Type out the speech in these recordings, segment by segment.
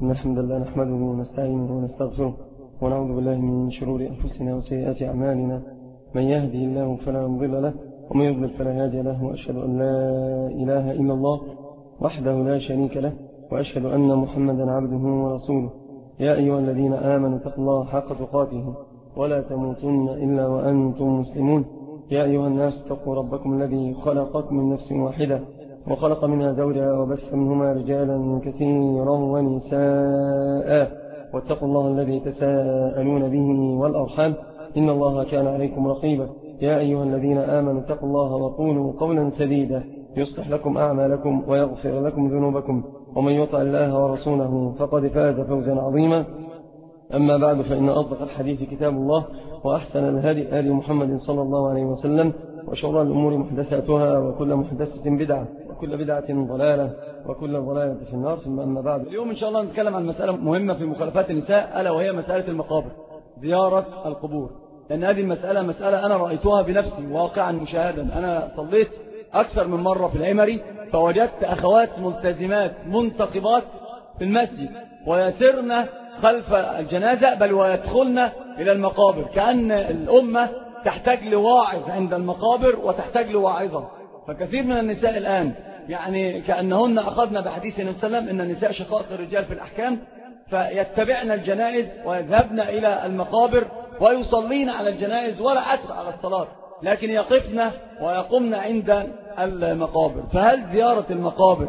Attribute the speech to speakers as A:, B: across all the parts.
A: إن الحمد لله نحمده ونستعينه ونستغفره ونعوذ بالله من شرور أنفسنا وسيئات أعمالنا. من يهده الله فلا مضل له ومن يضلل فلا هادي له، وأشهد أن لا إله إلا الله وحده لا شريك له، وأشهد أن محمدا عبده ورسوله. يا أيها الذين آمنوا اتقوا الله حق تقاته ولا تموتن إلا وأنتم مسلمون. يا أيها الناس اتقوا ربكم الذي خلقكم من نفس واحدة وخلق منها زوجها وبث منهما رجالا كثيرا ونساء، واتقوا الله الذي تساءلون به والأرحام إن الله كان عليكم رقيبا. يا أيها الذين آمنوا اتقوا الله وقولوا قولا سديدا يصلح لكم أعمالكم ويغفر لكم ذنوبكم، ومن يطع الله ورسوله فقد فاز فوزا عظيما. أما بعد، فإن أصدق الحديث كتاب الله، وأحسن الهدي هدي محمد صلى الله عليه وسلم، وشر الأمور محدثاتها، وكل محدثة بدعة، وكل بدعة ضلالة، وكل ضلالة في النار. ثم أما بعد، اليوم إن شاء الله نتكلم عن مسألة مهمة في مخالفات النساء، ألا وهي مسألة المقابر، زيارة القبور. لأن هذه مسألة أنا رأيتها بنفسي واقعا مشاهدا. أنا صليت أكثر من مرة في العمري، فوجدت أخوات ملتزمات منتقبات في المسجد ويسرن خلف الجنازة، بل ويدخلن إلى المقابر، كأن الأمة تحتاج لواعظ عند المقابر وتحتاج لواعظة. فكثير من النساء الآن يعني كأنهن أخذن بحديث النبي صلى الله عليه وسلم إن النساء شقائق الرجال في الأحكام، فيتبعن الجنائز ويذهبن إلى المقابر ويصلين على الجنائز ولا أثر على الصلاة، لكن يقفن ويقمن عند المقابر. فهل زيارة المقابر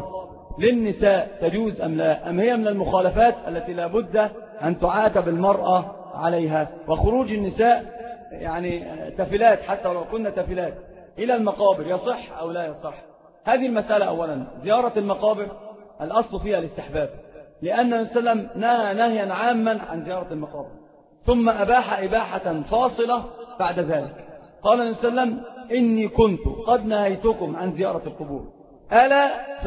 A: للنساء تجوز أم لا؟ أم هي من المخالفات التي لا بد أن تعاتب المرأة عليها؟ وخروج النساء يعني تفلات، حتى ولو كنا تفلات، إلى المقابر يصح أو لا يصح؟ هذه المسألة. أولا، زيارة المقابر الأصل فيها الاستحباب، لأن النبي صلى الله عليه وسلم نهى نهيا عاما عن زيارة المقابر، ثم أباح إباحة فاصلة بعد ذلك. قال النبي صلى الله عليه وسلم: إني كنت قد نهيتكم عن زيارة القبور ألا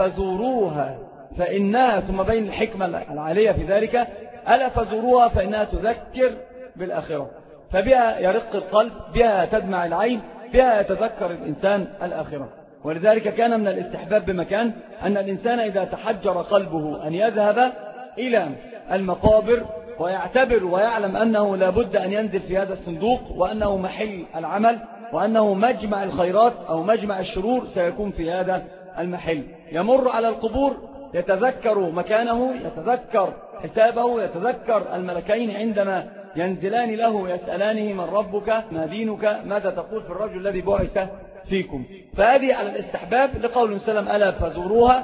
A: فزوروها فإنها، ثم بين الحكمة العالية في ذلك، ألا فزوروها فإنها تذكر بالآخرة، فبها يرق القلب، بها تدمع العين، بها يتذكر الإنسان الآخرة. ولذلك كان من الاستحباب بمكان أن الإنسان إذا تحجر قلبه أن يذهب إلى المقابر ويعتبر ويعلم أنه لا بد أن ينزل في هذا الصندوق، وأنه محل العمل، وأنه مجمع الخيرات أو مجمع الشرور سيكون في هذا المحل. يمر على القبور يتذكر مكانه، يتذكر حسابه، يتذكر الملكين عندما ينزلان له يسألانه: من ربك؟ ما دينك؟ ماذا تقول في الرجل الذي بعث فيكم؟ فهذه على الاستحباب لقول سلم: ألا فزوروها.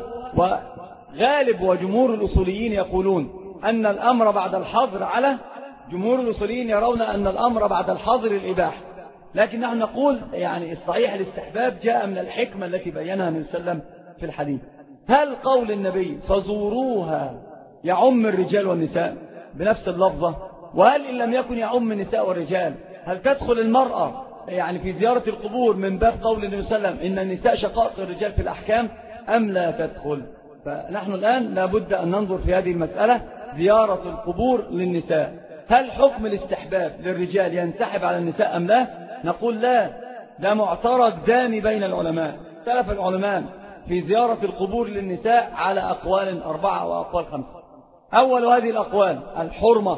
A: وغالب وجمهور الأصوليين يقولون أن الأمر بعد الحظر على جمهور الأصوليين يرون أن الأمر بعد الحظر الإباحة، لكن نحن نقول يعني الصحيح الاستحباب جاء من الحكمة التي بينها النبي صلى الله عليه وسلم في الحديث. هل قول النبي فزوروها يعم الرجال والنساء بنفس اللفظة؟ وهل إن لم يكن يعم النساء والرجال، هل تدخل المرأة يعني في زيارة القبور من باب قول النبي صلى الله عليه وسلم إن النساء شقائق الرجال في الأحكام، أم لا تدخل؟ فنحن الآن لابد أن ننظر في هذه المسألة، زيارة القبور للنساء، هل حكم الاستحباب للرجال ينسحب على النساء أم لا؟ نقول لا، ده معترض دامي بين العلماء. اختلف العلماء في زيارة القبور للنساء على أقوال 4 وأقوال 5. أول هذه الأقوال الحرمة،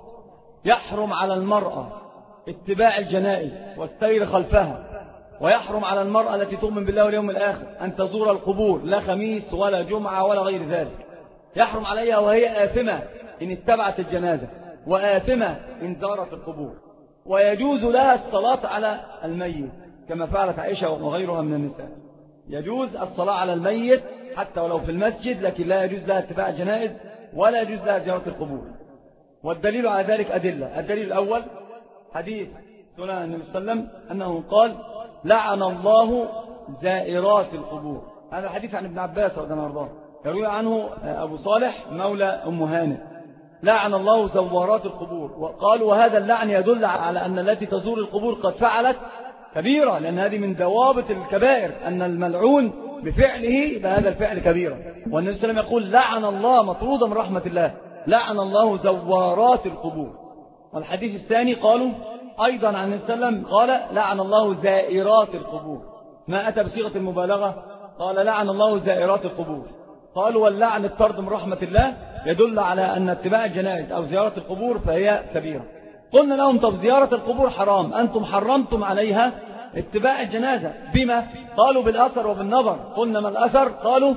A: يحرم على المرأة اتباع الجنائز والسير خلفها، ويحرم على المرأة التي تؤمن بالله واليوم الآخر أن تزور القبور، لا خميس ولا جمعة ولا غير ذلك. يحرم عليها وهي آثمة إن اتبعت الجنازة، وآثمة إن زارت القبور. ويجوز لها الصلاة على الميت كما فعلت عائشة وغيرها من النساء. يجوز الصلاة على الميت حتى ولو في المسجد، لكن لا يجوز لها اتباع الجنائز ولا يجوز لها زيارة القبور. والدليل على ذلك أدلة. الدليل الأول حديث سنن النبي صلى الله عليه وسلم أنه قال: لعن الله زائرات القبور. هذا الحديث عن ابن عباس رضي الله عنه، يروي عنه أبو صالح مولى أم هانئ: لعن الله زوارات القبور. وقال: وهذا اللعن يدل على أن التي تزور القبور قد فعلت كبيرة، لأن هذه من ضوابط الكبائر، أن الملعون بفعله بهذا الفعل كبيرة. والنبي صلى الله عليه وسلم يقول: لعن الله، مطرودة من رحمة الله، لعن الله زوارات القبور. والحديث الثاني قالوا أيضا عن النبي صلى الله عليه وسلم قال: لعن الله زائرات القبور، ما أتى بصيغة المبالغة، قال: لعن الله زائرات القبور.
B: قالوا واللعن الطرد من رحمة الله يدل على أن اتباع الجنائز أو زيارة القبور فهي كبيرة. قلنا لهم طب زيارة القبور حرام، أنتم حرمتم عليها اتباع الجنازة بما؟ قالوا بالأثر وبالنظر. قلنا ما الأثر؟ قالوا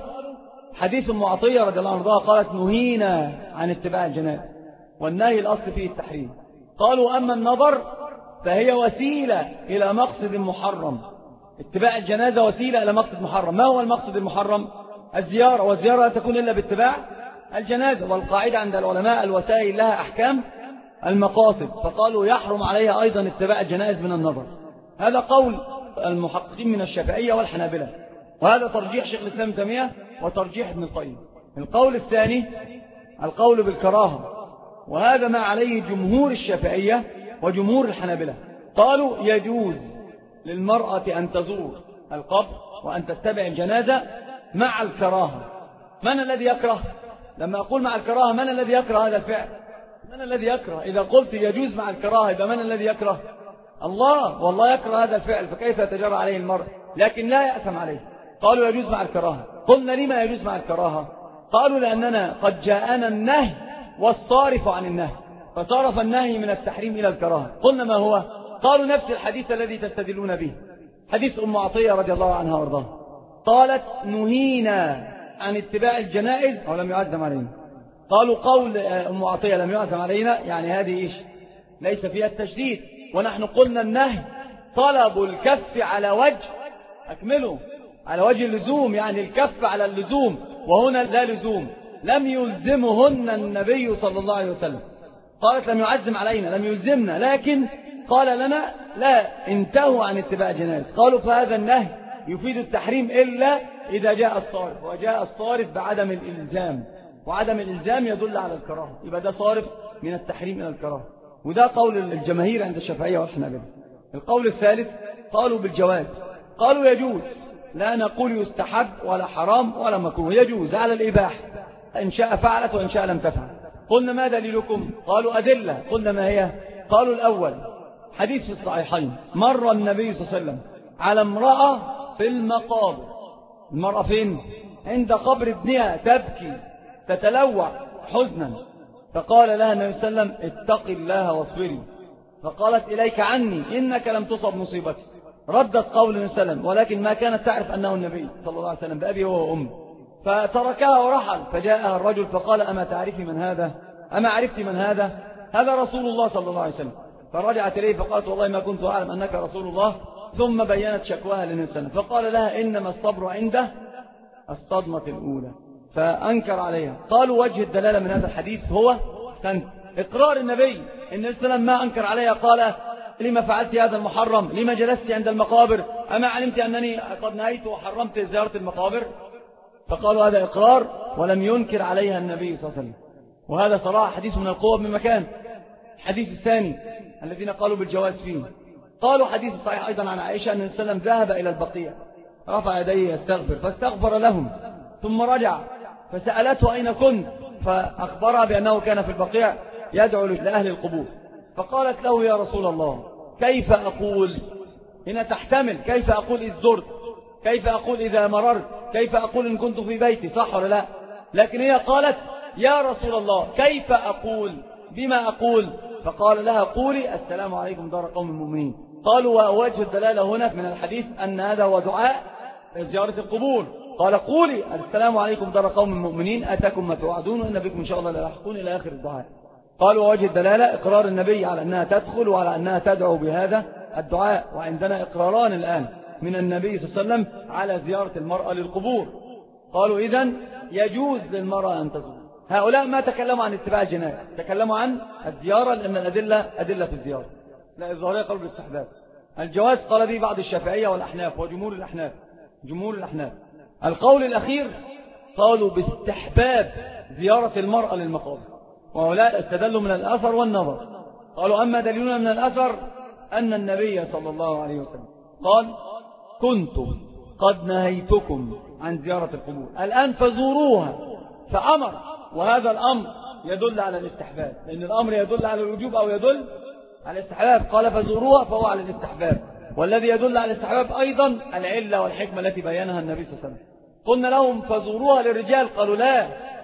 B: حديث أم عطية رضي الله عنها قالت نهينا عن اتباع الجنازة، والنهي الأصل فيه التحريم. قالوا أما النظر فهي وسيلة إلى مقصد محرم. اتباع الجنازة وسيلة إلى مقصد محرم. ما هو المقصد المحرم؟ الزيارة، والزيارة لا تكون إلا باتباع الجنازة. والقاعدة عند العلماء الوسائل لها أحكام المقاصد، فقالوا يحرم عليها أيضا اتباع الجنائز من النظر. هذا قول المحققين من الشافعية والحنابلة، وهذا ترجيح شيخ الإسلام تيمية وترجيح ابن القيم. القول الثاني القول بالكراهة، وهذا ما عليه جمهور الشافعية وجمهور الحنابلة. قالوا يجوز للمرأة أن تزور القبر وأن تتبع الجنازة مع الكراهة. من الذي يكره؟ لما أقول مع الكراهة من الذي يكره هذا الفعل؟ من الذي يكره؟ إذا قلت يجوز مع الكراهة يبقى من الذي يكره؟ الله، والله يكره هذا الفعل، فكيف يتجرى عليه المرء؟ لكن لا يأثم عليه. قالوا يجوز مع الكراهة. قلنا لما يجوز مع الكراهة؟ قالوا لأننا قد جاءنا النهي والصارف عن النهي، فصرف النهي من التحريم إلى الكراهة. قلنا ما هو؟ قالوا نفس الحديث الذي تستدلون به، حديث أم عطية رضي الله عنها وارضاها، قالت نهينا عن اتباع الجنائز أو لم يعزم علينا. قالوا قول أم عطية لم يعزم علينا يعني هذه إيش؟ ليس فيها التشديد. ونحن قلنا النهي طلب الكف على وجه أكمله على وجه اللزوم، يعني الكف على اللزوم، وهنا لا لزوم، لم يلزمهن النبي صلى الله عليه وسلم. قالت لم يعزم علينا، لم يلزمنا، لكن قال لنا لا انتهوا عن اتباع الجنائز. قالوا فهذا النهي يفيد التحريم إلا إذا جاء الصارف، وجاء الصارف بعدم الإلزام، وعدم الإلزام يدل على الكراهة، يبقى ده صارف من التحريم إلى الكراهة. وده قول الجماهير عند الشافعية والحنابلة. القول الثالث قالوا بالجواز، قالوا يجوز، لا نقول يستحب ولا حرام ولا مكروه، يجوز على الإباحة، إن شاء فعلت وإن شاء لم تفعل. قلنا ما دليلكم؟ قالوا أدلة. قلنا ما هي؟ قالوا الأول حديث في الصحيحين، مر النبي صلى الله عليه وسلم على امرأة في المقابر. المرأة فين؟ عند قبر ابنها تبكي تتلوع حزنا، فقال لها النبي صلى الله عليه وسلم اتق الله واصبري، فقالت إليك عني إنك لم تصب مصيبتي. ردت قول النبي صلى الله عليه وسلم، ولكن ما كانت تعرف أنه النبي صلى الله عليه وسلم بأبي هو وأمي، فتركها ورحل. فجاءها الرجل فقال أما تعرفي من هذا؟ أما عرفت من هذا؟ هذا رسول الله صلى الله عليه وسلم. فرجعت إليه فقالت والله ما كنت أعلم أنك رسول الله. ثم بينت شكواها للنبي صلى الله عليه وسلم، فقال لها إنما الصبر عنده الصدمة الأولى، فأنكر عليها. قالوا وجه الدلالة من هذا الحديث هو إقرار النبي. النبي صلى الله عليه وسلم ما أنكر عليها، قال لما فعلت هذا المحرم؟ لما جلست عند المقابر؟ أما علمت أنني قد نهيت وحرمت زيارة المقابر؟ فقالوا هذا إقرار ولم ينكر عليها النبي صلى الله عليه وسلم. وهذا صراحة حديث من القوة بمكان. الحديث الثاني الذين قالوا بالجواز فيه، قالوا حديث صحيح أيضا عن عائشة أن النبي صلى الله عليه وسلم ذهب إلى البقيع، رفع يديه يستغفر، فاستغفر لهم، ثم رجع فسألته أين كنت؟ فأخبرها بأنه كان في البقيع يدعو لأهل القبور. فقالت له يا رسول الله كيف أقول؟ هنا تحتمل كيف أقول إذ زرت، كيف أقول إذا مررت، كيف أقول إن كنت في بيتي، صح ولا لا؟ لكن هي قالت يا رسول الله كيف أقول؟ بما أقول؟ فقال لها قولي السلام عليكم دار قوم المؤمنين. قالوا ووجه الدلالة هنا من الحديث أن هذا هو دعاء زيارة القبور. قال قولي السلام عليكم دار قوم المؤمنين أتاكم ما توعدون وإن بكم إن شاء الله للاحقون إلى آخر الدعاء. قالوا ووجه الدلالة إقرار النبي على أنها تدخل وعلى أنها تدعو بهذا الدعاء. وعندنا إقراران الآن من النبي صلى الله عليه وسلم على زيارة المرأة للقبور. قالوا إذن يجوز للمرأة أن تزور. هؤلاء ما تكلموا عن اتباع الجنائز، تكلموا عن الزيارة لأن الأدلة أدلة في الزيارة. لا الظاهرية قالوا بالاستحباب. الجواز قال به بعض الشافعية والأحناف وجمهور الأحناف. جمهور الأحناف القول الأخير قالوا باستحباب زيارة المرأة للمقابر، وهؤلاء استدلوا من الأثر والنظر. قالوا أما دليلنا من الأثر أن النبي صلى الله عليه وسلم قال كنت قد نهيتكم عن زيارة القبور الآن فزوروها، فأمر، وهذا الأمر يدل على الاستحباب، لأن الأمر يدل على الوجوب أو يدل على الاستحباب. قال فزوروها فهو على الاستحباب، والذي يدل على الاستحباب أيضا العلة والحكمة التي بينها النبي صلى الله عليه وسلم. قلنا لهم فزوروها للرجال، قالوا لا،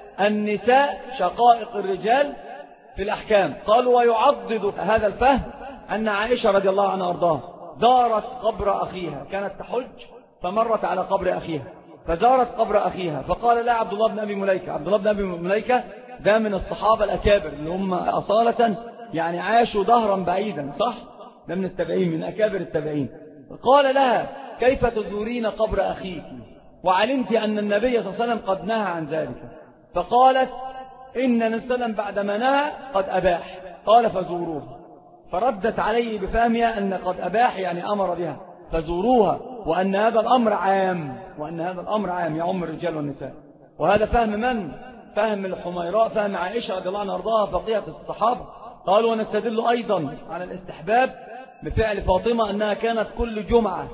B: النساء شقائق الرجال في الأحكام. قالوا ويعضد هذا الفهم أن عائشة رضي الله عنها وارضاها زارت قبر أخيها، كانت تحج فمرت على قبر أخيها فزارت قبر أخيها، فقال لا عبد الله بن أبي مليكة. عبد الله بن أبي مليكة ده من الصحابة الأكابر اللي هم أصالة يعني عاشوا ظهرا بعيدا، صح؟ ده من التابعين، من أكابر التابعين. قال لها كيف تزورين قبر أخيك وعلمت أن النبي صلى الله عليه وسلم قد نهى عن ذلك؟ فقالت إن النبي صلى الله عليه وسلم بعدما نهى قد أباح. قال فزوروها. فردت عليه بفهمها أن قد أباح يعني أمر بها، فزوروها، وأن هذا الأمر عام، وأن هذا الأمر عام يعم الرجال والنساء. وهذا فهم من؟ فهم الحميراء، فهم عائشة رضي الله عنها وارضاها فقيهة الصحابة. قالوا ونستدل أيضا على الاستحباب بفعل فاطمة أنها كانت كل جمعة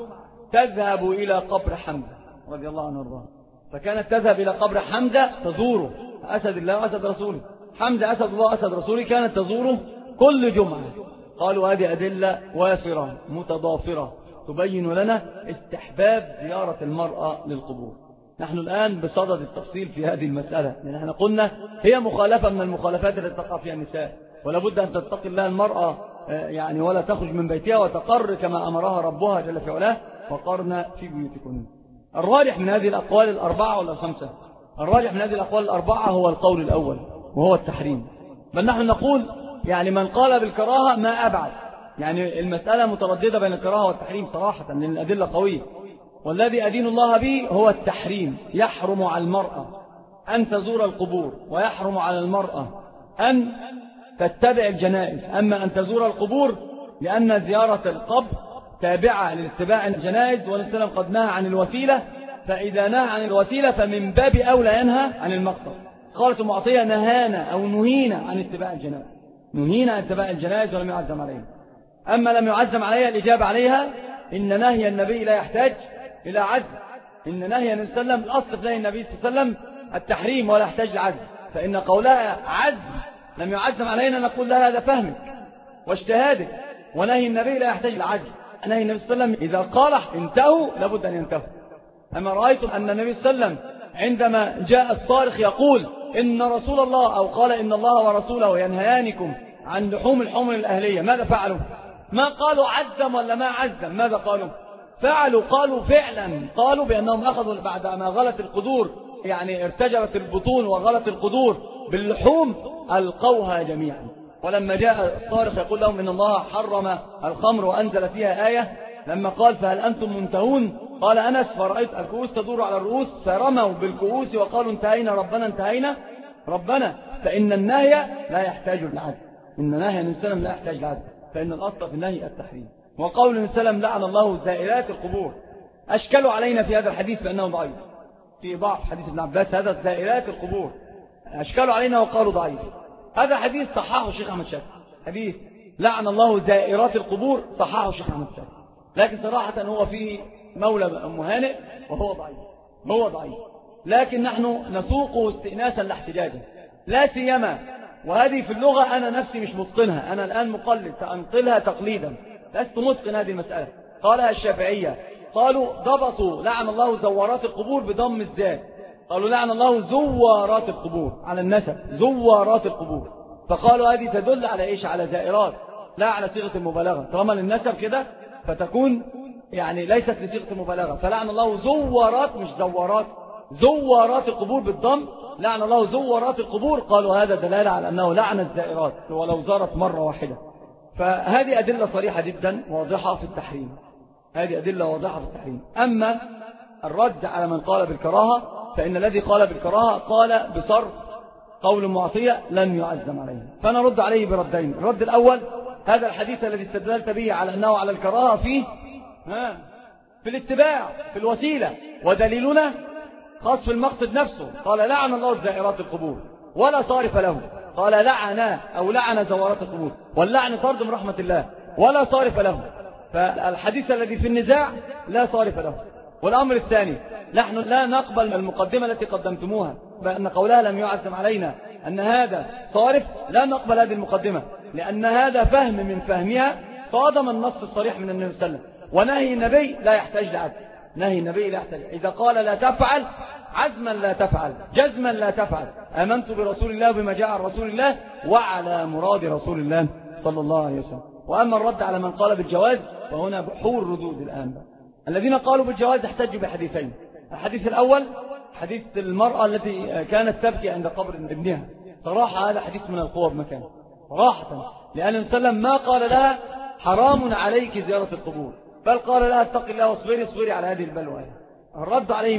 B: تذهب إلى قبر حمزة رضي الله عنه وارضاه، فكانت تذهب إلى قبر حمزة تزوره، أسد الله وأسد رسوله، حمزة أسد الله وأسد رسوله، كانت تزوره كل جمعة. قالوا هذه أدلة وافرة متضافرة تبين لنا استحباب زيارة المرأة للقبور. نحن الآن بصدد التفصيل في هذه المسألة، لأن احنا قلنا هي مخالفة من المخالفات التي تقع فيها النساء، ولا بد أن تتقي الله المرأة يعني ولا تخرج من بيتها وتقر كما أمرها ربها جل في علاه، وقرنا في بيوتكن. الراجح من هذه الأقوال الأربعة ولا الخمسة؟ الراجح من هذه الأقوال الأربعة هو القول الأول وهو التحريم. بل نحن نقول يعني من قال بالكراهة ما أبعد، يعني المسألة مترددة بين الكراهة والتحريم صراحة لأن الأدلة قوية. والذي أدين الله به هو التحريم. يحرم على المرأة أن تزور القبور، ويحرم على المرأة أن تتبع الجنائز. أما أن تزور القبور لأن زيارة القبر تابعة لاتباع الجنائز، والإسلام قد نهى عن الوسيلة، فإذا نهى عن الوسيلة فمن باب أولى ينهى عن المقصد. قالت معطية نهانا أو نهينا عن اتباع الجنائز، نهينا عن اتباع الجنائز ولم يعزم عليها. أما لم يعزم عليها الإجابة عليها إن نهي النبي لا يحتاج إلى عزم. إن نهي النبي صلى الله عليه وسلم الأصل في نهي النبي صلى الله عليه وسلم التحريم ولا يحتاج لعزم، فإن قولها عزم لم يعزم علينا نقول لها هذا فهمك واجتهادك، ونهي النبي لا يحتاج لعزم. نهي النبي صلى الله عليه وسلم إذا قال انتهوا لابد أن ينتهوا. أما رأيتم أن النبي صلى الله عليه وسلم عندما جاء الصارخ يقول إن رسول الله أو قال إن الله ورسوله ينهيانكم عن لحوم الحمر الأهلية، ماذا فعلوا؟ ما قالوا عزم ولا ما عزم، ماذا قالوا؟ فعلوا، قالوا فعلا، قالوا بأنهم أخذوا بعد ما غلت القدور، يعني ارتجبت البطون وغلت القدور باللحوم، ألقوها جميعا. ولما جاء الصارخ يقول لهم إن الله حرم الخمر وأنزل فيها آية، لما قال فهل أنتم منتهون؟ قال أنس فرأيت الكؤوس تدور على الرؤوس فرموا بالكؤوس وقالوا انتهينا ربنا انتهينا ربنا. فإن النهي لا يحتاج للعزم، إن نهي النبي صلى الله عليه وسلم لا يحتاج للعزم، فإن الأصل في النهي التحريم. وقول النبي صلى الله عليه وسلم لعن الله زائرات القبور، أشكلوا علينا في هذا الحديث بأنه ضعيف، في ضعف حديث ابن عباس هذا زائرات القبور، أشكلوا علينا وقالوا ضعيف. هذا حديث صححه الشيخ أحمد شاكر، حديث لعن الله زائرات القبور صححه الشيخ أحمد شاكر، لكن صراحة هو فيه مولى مهانئ وهو ضعيف، هو ضعيف، لكن نحن نسوقه استئناسا لاحتجاجه، لا سيما وهذه في اللغة أنا نفسي مش متقنها، أنا الآن مقلد سأنقلها تقليدا، لست متقن هذه المسألة. قالها الشافعية، قالوا ضبطوا لعن الله زوارات القبور بضم الزاد، قالوا لعن الله زوارات القبور على النسب، زوارات القبور، فقالوا هذه تدل على إيش؟ على زائرات، لا على صيغة المبالغة، طالما للنسب كده فتكون يعني ليست لصيغة المبالغة، فلعن الله زوارات مش زوارات، زوارات القبور بالضم، لعن الله زوارات القبور، قالوا هذا دلالة على أنه لعن الزائرات ولو زارت مرة واحدة. فهذه أدلة صريحة جدا واضحة في التحريم، هذه أدلة واضحة في التحريم. أما الرد على من قال بالكراهة فإن الذي قال بالكراهة قال بصرف قول معطية لم يعزم عليه، فنرد عليه بردين. الرد الأول هذا الحديث الذي استدللت به على أنه على الكراهة فيه في الاتباع في الوسيلة، ودليلنا خاص في المقصد نفسه، قال لعن الله زائرات القبور ولا صارف له، قال لعن أو لعن زوارات القبور، واللعن طرد من رحمة الله ولا صارف له، فالحديث الذي في النزاع لا صارف له. والأمر الثاني نحن لا نقبل المقدمة التي قدمتموها بأن قولها لم يعزم علينا أن هذا صارف، لا نقبل هذه المقدمة، لأن هذا فهم من فهمها صادم النص الصريح من النبي صلى الله عليه وسلم، ونهي النبي لا يحتاج لعزم، نهي النبي لا يحتاج. إذا قال لا تفعل عزما لا تفعل، جزما لا تفعل. آمنت برسول الله بما جاء عن رسول الله وعلى مراد رسول الله صلى الله عليه وسلم. وأما الرد على من قال بالجواز فهنا بحور ردود الآن. الذين قالوا بالجواز احتجوا بحديثين. الحديث الأول حديث المرأة التي كانت تبكي عند قبر ابنها. صراحة هذا حديث من القوة بمكان صراحة، لأن النبي صلى الله عليه وسلم ما قال لها حرام عليك زيارة القبور، بل قال لها اتق الله واصبري اصبري على هذه البلوى. الرد عليه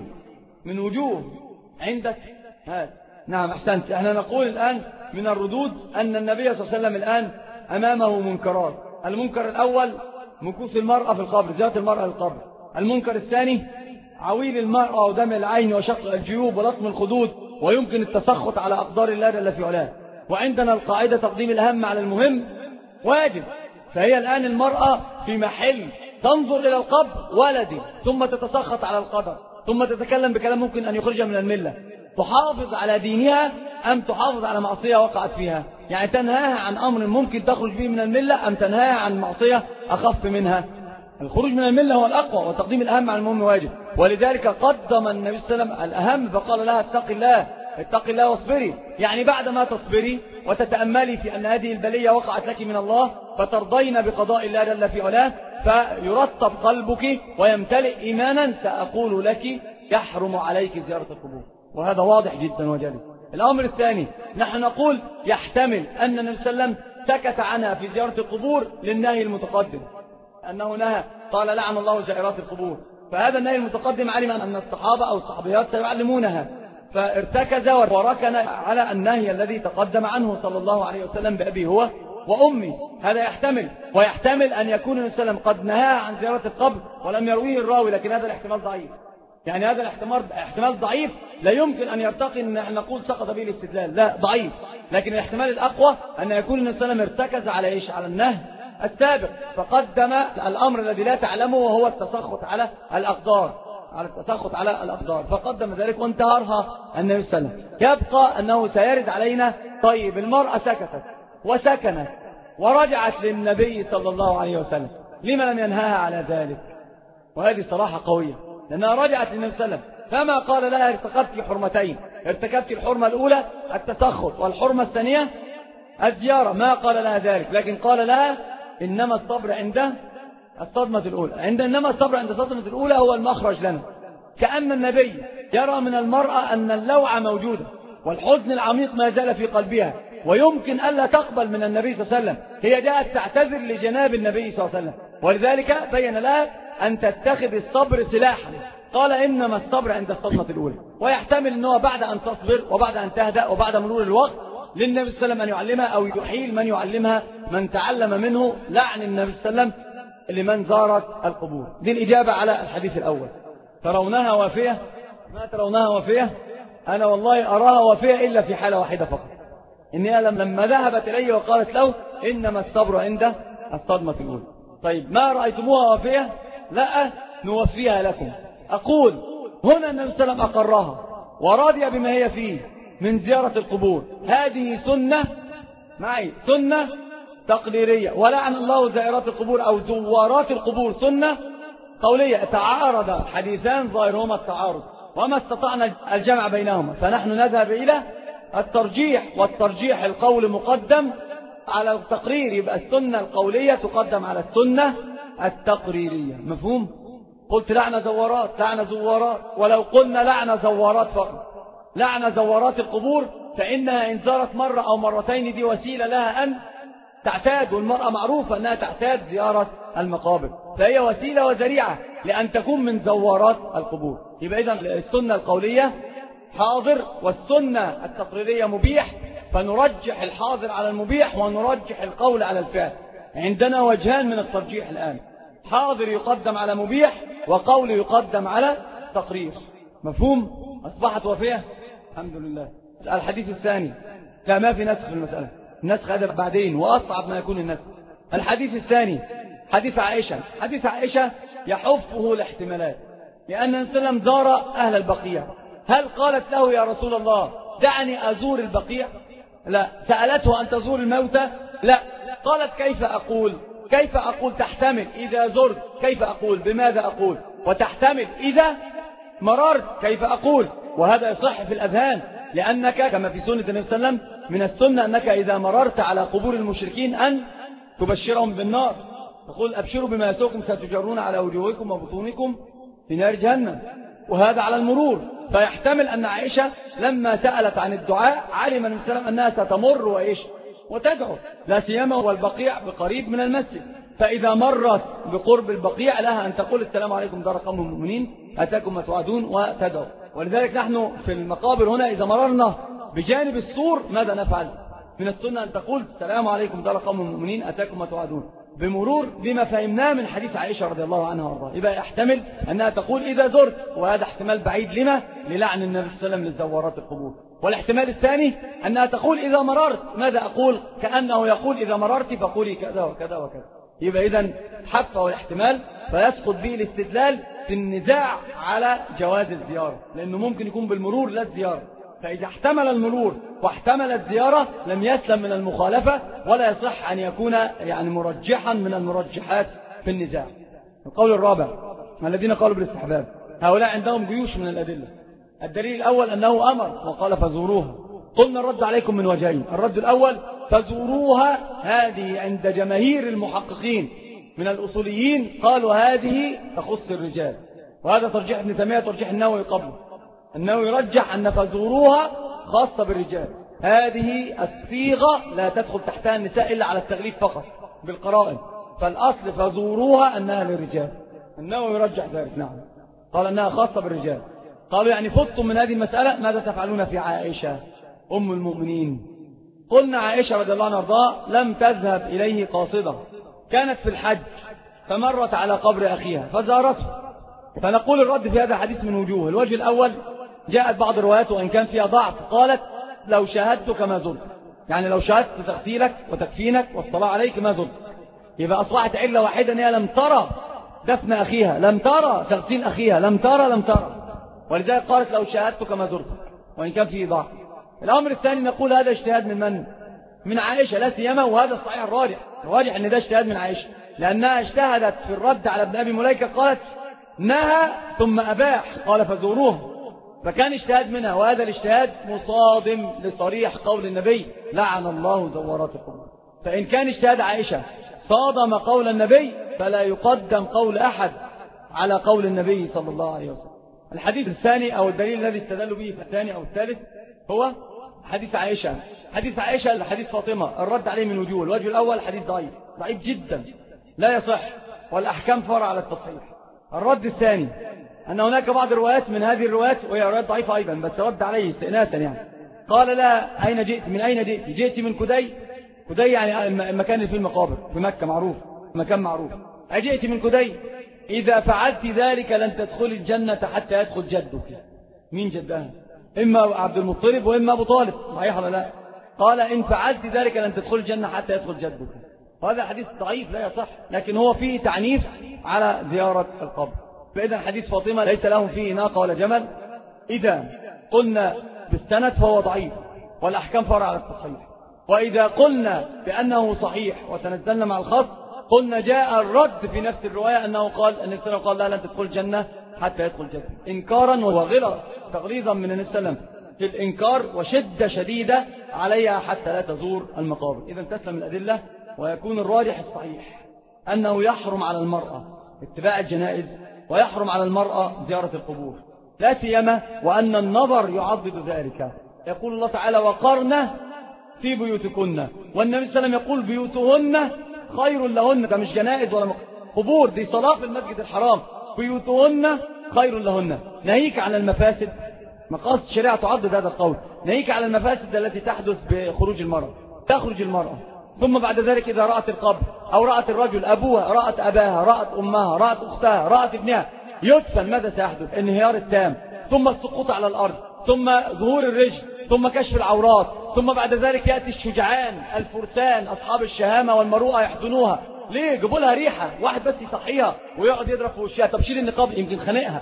B: من وجوه عندك هذا. نعم أحسنت. احنا نقول الآن من الردود أن النبي صلى الله عليه وسلم الآن أمامه منكرات. المنكر الأول مكوث المرأة في القبر، زيارة المرأة للقبر. المنكر الثاني عويل المرأة ودمع العين وشق الجيوب ولطم الخدود، ويمكن التسخط على أقدار الله جل في علاه. وعندنا القاعدة تقديم الأهم على المهم واجب. فهي الآن المرأة في محل تنظر إلى القبر ولدي ثم تتسخط على القدر ثم تتكلم بكلام ممكن أن يخرجها من الملة. تحافظ على دينها أم تحافظ على معصية وقعت فيها؟ يعني تنهاها عن أمر ممكن تخرج به من الملة أم تنهاها عن معصية أخف منها؟ الخروج من الملة هو الأقوى، وتقديم الأهم على المهم واجب. ولذلك قدم النبي صلى الله عليه وسلم الأهم فقال لها اتق الله واصبري. يعني بعد ما تصبري وتتأملي في أن هذه البلية وقعت لك من الله فترضين بقضاء الله جل في علاه، فيرطب قلبك ويمتلئ إيمانا، سأقول لك يحرم عليك زيارة القبور. وهذا واضح جدا وجلي. الأمر الثاني نحن نقول يحتمل أن النبي صلى الله عليه وسلم سكت عنها في زيارة القبور للنهي المتقدم، أنه نهى قال لعن الله زائرات القبور. فهذا النهي المتقدم علم أن الصحابة أو الصحابيات سيعلمونها، فارتكز وركن على النهي الذي تقدم عنه صلى الله عليه وسلم بأبي هو وأمي. هذا يحتمل. ويحتمل أن يكون النبي صلى الله عليه وسلم قد نهى عن زيارة القبر ولم يرويه الراوي، لكن هذا الاحتمال ضعيف. يعني هذا الاحتمال ضعيف، لا يمكن أن يرتقي أن نقول سقط به الاستدلال، لا ضعيف. لكن الاحتمال الأقوى أن يكون النبي صلى الله عليه وسلم ارتكز على إيش؟ على النهي السابق، فقدم الأمر الذي لا تعلمه وهو التسخط على الأقدار، فقدم ذلك وانتهرها النبي صلى الله عليه وسلم. يبقى أنه سيرد علينا. طيب المرأة سكتت وسكنت ورجعت للنبي صلى الله عليه وسلم، لما لم ينهاها على ذلك؟ وهذه صراحة قوية، لأنها رجعت للنبي صلى الله عليه وسلم فما قال لها ارتكبت حرمتين. ارتكبت الحرمة الأولى التسخط، والحرمة الثانية الزيارة. ما قال لها ذلك، لكن قال لها إنما الصبر عند الصدمة الأولى. إنما الصبر عند الصدمة الأولى هو المخرج لنا. كأن النبي يرى من المرأة أن اللوعة موجودة والحزن العميق ما زال في قلبها، ويمكن ألا تقبل من النبي صلى الله عليه وسلم. هي جاءت تعتذر لجناب النبي صلى الله عليه وسلم، ولذلك بين لها أن تتخذ الصبر سلاحا. قال إنما الصبر عند الصدمة الأولى. ويحتمل أنه بعد أن تصبر وبعد أن تهدأ وبعد مرور الوقت للنبي صلى الله عليه وسلم أن يعلمها أو يحيل من يعلمها، من تعلم منه لعن النبي صلى الله عليه وسلم لمن زارت القبور. دي الإجابة على الحديث الأول. ترونها وافية؟ ما ترونها وافية؟ أنا والله أراها وافية إلا في حالة واحدة فقط، إنها لما ذهبت إليه وقالت له إنما الصبر عند الصدمة الأولى. طيب ما رأيتموها وافية؟ لا نوفيها لكم. أقول هنا النبي صلى الله عليه وسلم أقرها ورضي بما هي فيه من زيارة القبور. هذه سنة سنة تقريرية. ولعن الله زائرات القبور أو زوارات القبور سنة قولية. تعارض حديثان ظاهرهما التعارض وما استطعنا الجمع بينهما، فنحن نذهب إلى الترجيح، والترجيح القول مقدم على التقرير، يبقى السنة القولية تقدم على السنة التقريرية. مفهوم؟ قلت لعن زوارات، ولو قلنا لعن زوارات فقط، لعن زوارات القبور، فإنها إن زارت مرة أو مرتين دي وسيلة لها أن تعتاد، والمرأة معروفة أنها تعتاد زيارة المقابر، فهي وسيلة وذريعة لأن تكون من زوارات القبور. يبقى إذن السنة القولية حاضر والسنة التقريرية مبيح، فنرجح الحاضر على المبيح ونرجح القول على الفعل. عندنا وجهان من الترجيح الآن، حاضر يقدم على مبيح وقول يقدم على تقرير. مفهوم؟ أصبحت وفية الحمد لله. الحديث الثاني، لا ما في نسخ في المسألة، النسخ هذا بعدين وأصعب ما يكون النسخ. الحديث الثاني حديث عائشة. حديث عائشة يحفه الاحتمالات، لأن النبي صلى الله عليه وسلم زار أهل البقيع. هل قالت له يا رسول الله دعني أزور البقيع؟ لا. سألته أن تزور الموتى؟ لا. قالت كيف أقول تحتمل إذا زرت كيف أقول، بماذا أقول؟ وتحتمل إذا مررت كيف أقول، وهذا يصح في الأذهان، لأنك كما في سنة النبي صلى الله عليه وسلم من السنة أنك إذا مررت على قبور المشركين أن تبشرهم بالنار، تقول أبشروا بما يسوكم ستجرون على وجوهكم وبطونكم في نار جهنم، وهذا على المرور. فيحتمل أن عائشة لما سألت عن الدعاء علم النبي صلى الله عليه وسلم أنها ستمر وإيش وتدعو، لا سيما والبقيع بقريب من المسجد، فإذا مرت بقرب البقيع لها أن تقول السلام عليكم دار قوم المؤمنين أتاكم ما توعدون وتدعو. ولذلك نحن في المقابر هنا إذا مررنا بجانب السور ماذا نفعل؟ من السنة أن تقول السلام عليكم دار قوم المؤمنين أتاكم ما توعدون، بمرور بما فهمناه من حديث عائشة رضي الله عنها وارضاها. يبقى يحتمل أنها تقول إذا زرت، وهذا احتمال بعيد لما؟ للعن النبي صلى الله عليه وسلم للزوارات القبور. والاحتمال الثاني أنها تقول إذا مررت، ماذا أقول؟ كأنه يقول إذا مررت فقولي كذا وكذا وكذا. يبقى إذن حفظ الاحتمال، فيسقط به الاستدلال في النزاع على جواز الزيارة، لأنه ممكن يكون بالمرور لا الزيارة. فإذا احتمل المرور واحتمل الزيارة لم يسلم من المخالفة، ولا يصح أن يكون يعني مرجحا من المرجحات في النزاع. القول الرابع الذين قالوا بالاستحباب، هؤلاء عندهم جيوش من الأدلة. الدليل الأول أنه أمر وقال فزوروها. قلنا الرد عليكم من وجهين، الرد الأول فزوروها، هذه عند جماهير المحققين من الأصوليين قالوا هذه تخص الرجال، وهذا ترجيح ابن تيمية ترجيح النووي قبله. النووي يرجح أن فزوروها خاصة بالرجال، هذه الصيغة لا تدخل تحتها النساء إلا على التغليب فقط بالقرائن، فالأصل فزوروها أنها للرجال. النووي يرجح ذلك، نعم، قال أنها خاصة بالرجال. قالوا يعني فتم من هذه المسألة، ماذا تفعلون في عائشة أم المؤمنين؟ قلنا عائشة رضي الله عنها وارضاها لم تذهب إليه قاصدة، كانت في الحج فمرت على قبر أخيها فزارته. فنقول الرد في هذا الحديث من وجوه. الوجه الأول جاءت بعض الروايات وإن كان فيها ضعف، قالت لو شاهدتك ما زرت، يعني لو شاهدت تغسيلك وتكفينك والصلاة عليك ما زرت. يبقى أصبحت علة واحدة أنها لم ترى دفن أخيها، لم ترى تغسيل أخيها، لم ترى، ولذلك قالت لو شاهدتك ما زرت وإن كان فيه ضعف. الأمر الثاني نقول هذا اجتهاد من من؟ من عائشة لا سيما، وهذا الصحيح الراجح أن ده اجتهاد من عائشة، لأنها اجتهدت في الرد على ابن أبي مليكة، قالت نهى ثم أباح قال فزوروه، فكان اجتهاد منها، وهذا الاجتهاد مصادم لصريح قول النبي لعن الله زوارات القبور. فإن كان اجتهاد عائشة صادم قول النبي فلا يقدم قول أحد على قول النبي صلى الله عليه وسلم. الحديث الثاني أو الدليل الذي استدلوا به في الثاني أو الثالث هو حديث عائشة. حديث عائشة حديث فاطمة الرد عليه من وجوه. الوجه الأول حديث ضعيف جدا لا يصح، والأحكام فرع على التصحيح. الرد الثاني أن هناك بعض الروايات من هذه الروايات وهي روايات ضعيفة أيضا، بس رد عليه استئناسا يعني. قال لا أين جئت؟ من أين جئت؟ جئت من كدي يعني المكان اللي فيه المقابر في مكة معروف، مكان معروف. أجئت من كدي؟ إذا فعلت ذلك لن تدخل الجنة حتى يدخل جدك. مين جدها؟ إما عبد المطلب وإما أبو طالب، صحيح ولا لا؟ قال إن فعلت ذلك لن تدخل الجنة حتى يدخل جدك. وهذا حديث ضعيف لا يصح، لكن هو فيه تعنيف على زيارة القبر. فإذا حديث فاطمة ليس لهم فيه ناقة ولا جمل، إذا قلنا بالسند فهو ضعيف والأحكام فرع على التصحيح. وإذا قلنا بأنه صحيح وتنزلنا مع الخاص قلنا جاء الرد في نفس الرواية أنه قال أن النبي قال لا لن تدخل الجنة حتى يدخل الجنة، إنكارا وغلظا تغليظا من النبي صلى الله عليه وسلم في الإنكار وشدة شديدة عليها حتى لا تزور المقابر. إذا تسلم الأدلة ويكون الراجح الصحيح أنه يحرم على المرأة اتباع الجنائز ويحرم على المرأة زيارة القبور، لا سيما وأن النظر يعضد ذلك. يقول الله تعالى وقرن في بيوتكن، والنبي صلى الله عليه وسلم يقول بيوتهن خير لهن. ده مش جنائز ولا قبور، دي صلاة في المسجد الحرام. بيوتهن خير لهن، ناهيك عن المفاسد. مقاصد الشريعة تعضد هذا القول، ناهيك عن المفاسد التي تحدث بخروج المرأة. تخرج المرأة ثم بعد ذلك إذا رأت القبر أو رأت الرجل أبوها، رأت أباها، رأت أمها، رأت أختها، رأت ابنها، يدفن. ماذا سيحدث؟ انهيار التام، ثم السقوط على الأرض، ثم ظهور الرجل، ثم كشف العورات، ثم بعد ذلك يأتي الشجعان الفرسان أصحاب الشهامة والمروءة يحضنوها. ليه؟ جابوا لها ريحة، واحد بس يصحيها ويقعد يضرب في وشها، تبشير النقاب يمكن خانقها.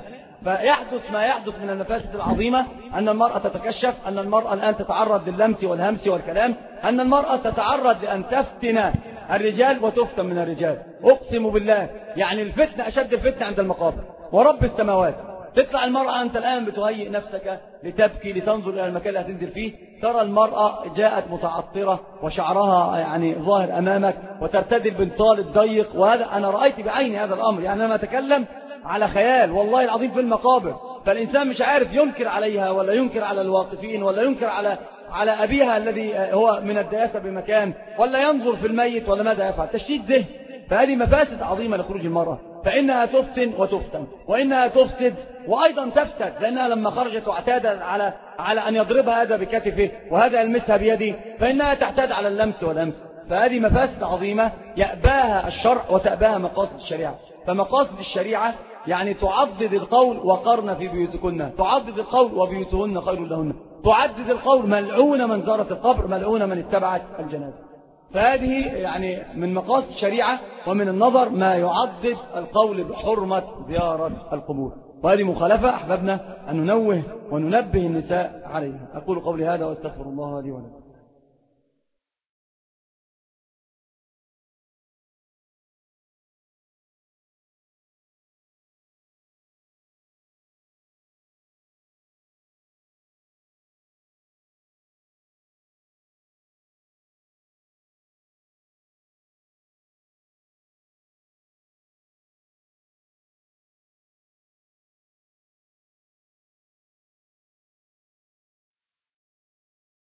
B: فيحدث ما يحدث من المفاسد العظيمة، أن المرأة تتكشف، أن المرأة الآن تتعرض لللمس والهمس والكلام، أن المرأة تتعرض لأن تفتن الرجال وتفتن من الرجال. أقسم بالله يعني الفتنة أشد الفتنة عند المقابر، ورب السماوات. تطلع المرأة أنت الآن بتهيئ نفسك لتبكي لتنظر إلى المكان اللي هتنزل فيه، ترى المرأة جاءت متعطرة وشعرها يعني ظاهر أمامك وترتدي البنطال الضيق، وهذا أنا رأيت بعيني هذا الأمر، يعني أنا أتكلم على خيال والله العظيم في المقابر. فالإنسان مش عارف ينكر عليها ولا ينكر على الواقفين ولا ينكر على أبيها الذي هو من الدياسة بمكان، ولا ينظر في الميت ولا ماذا يفعل. تشتيت ذهن. فهذه مفاسد عظيمة لخروج المرأة، فإنها تفتن وتفتن، وإنها تفسد وأيضا تفسد، لأنها لما خرجت واعتاد على أن يضربها هذا بكتفه وهذا يلمسها بيده، فإنها تعتاد على اللمس والأمس. فهذه مفاسد عظيمة يأباها الشرع وتأباها مقاصد الشريعة. فمقاصد الشريعة يعني تعضد القول وقرن في بيوتكن، تعضد القول وبيوتهن خير لهن، تعدد القول ملعون من زارت القبر، ملعون من اتبعت الجنازة. فهذه يعني من مقاصد الشريعة ومن النظر ما يعضد القول بحرمة زيارة القبور، وهذه مخالفة أحببنا أن ننوه وننبه النساء عليها. أقول قولي هذا وأستغفر الله لي ولكم.